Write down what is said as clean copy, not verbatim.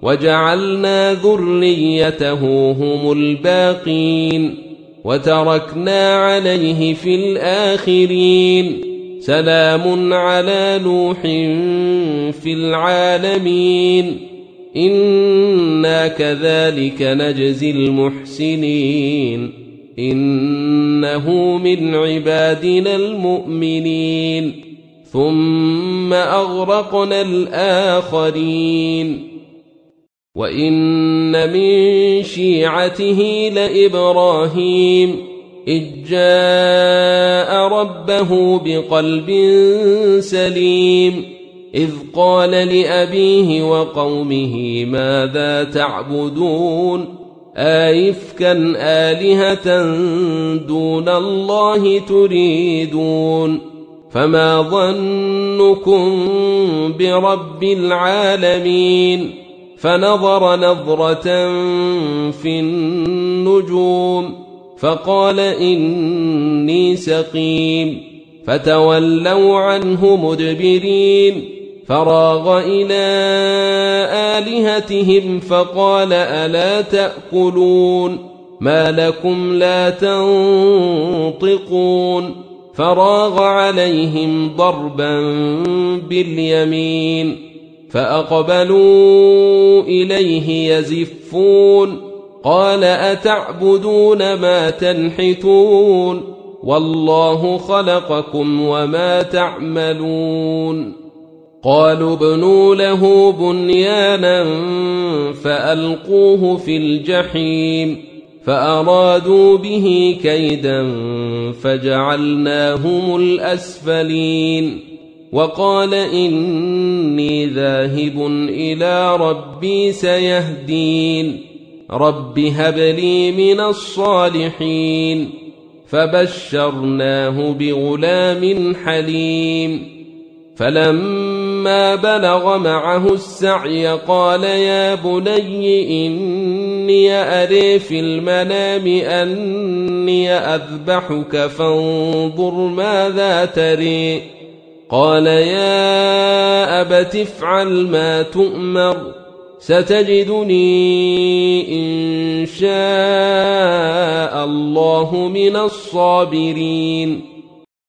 وجعلنا ذريته هم الباقين وتركنا عليه في الآخرين سلام على نوح في العالمين إنا كذلك نجزي المحسنين إنه من عبادنا المؤمنين ثم أغرقنا الآخرين وإن من شيعته لإبراهيم إذ جاء ربه بقلب سليم إذ قال لأبيه وقومه ماذا تعبدون أئفكا آلهة دون الله تريدون فما ظنكم برب العالمين فنظر نظرة في النجوم فقال إني سقيم فتولوا عنه مدبرين فراغ إلى آلهتهم فقال ألا تأكلون ما لكم لا تنطقون فراغ عليهم ضربا باليمين فأقبلوا إليه يزفون قال أتعبدون ما تنحتون والله خلقكم وما تعملون قالوا ابنوا له بنيانا فألقوه في الجحيم فأرادوا به كيدا فجعلناهم الأسفلين وقال إني ذاهب إلى ربي سيهدين رب هب لي من الصالحين فبشرناه بغلام حليم فلما بلغ معه السعي قال يا بني إني أري في المنام أني أذبحك فانظر ماذا تري قال يا أبت افعل ما تؤمر ستجدني إن شاء الله من الصابرين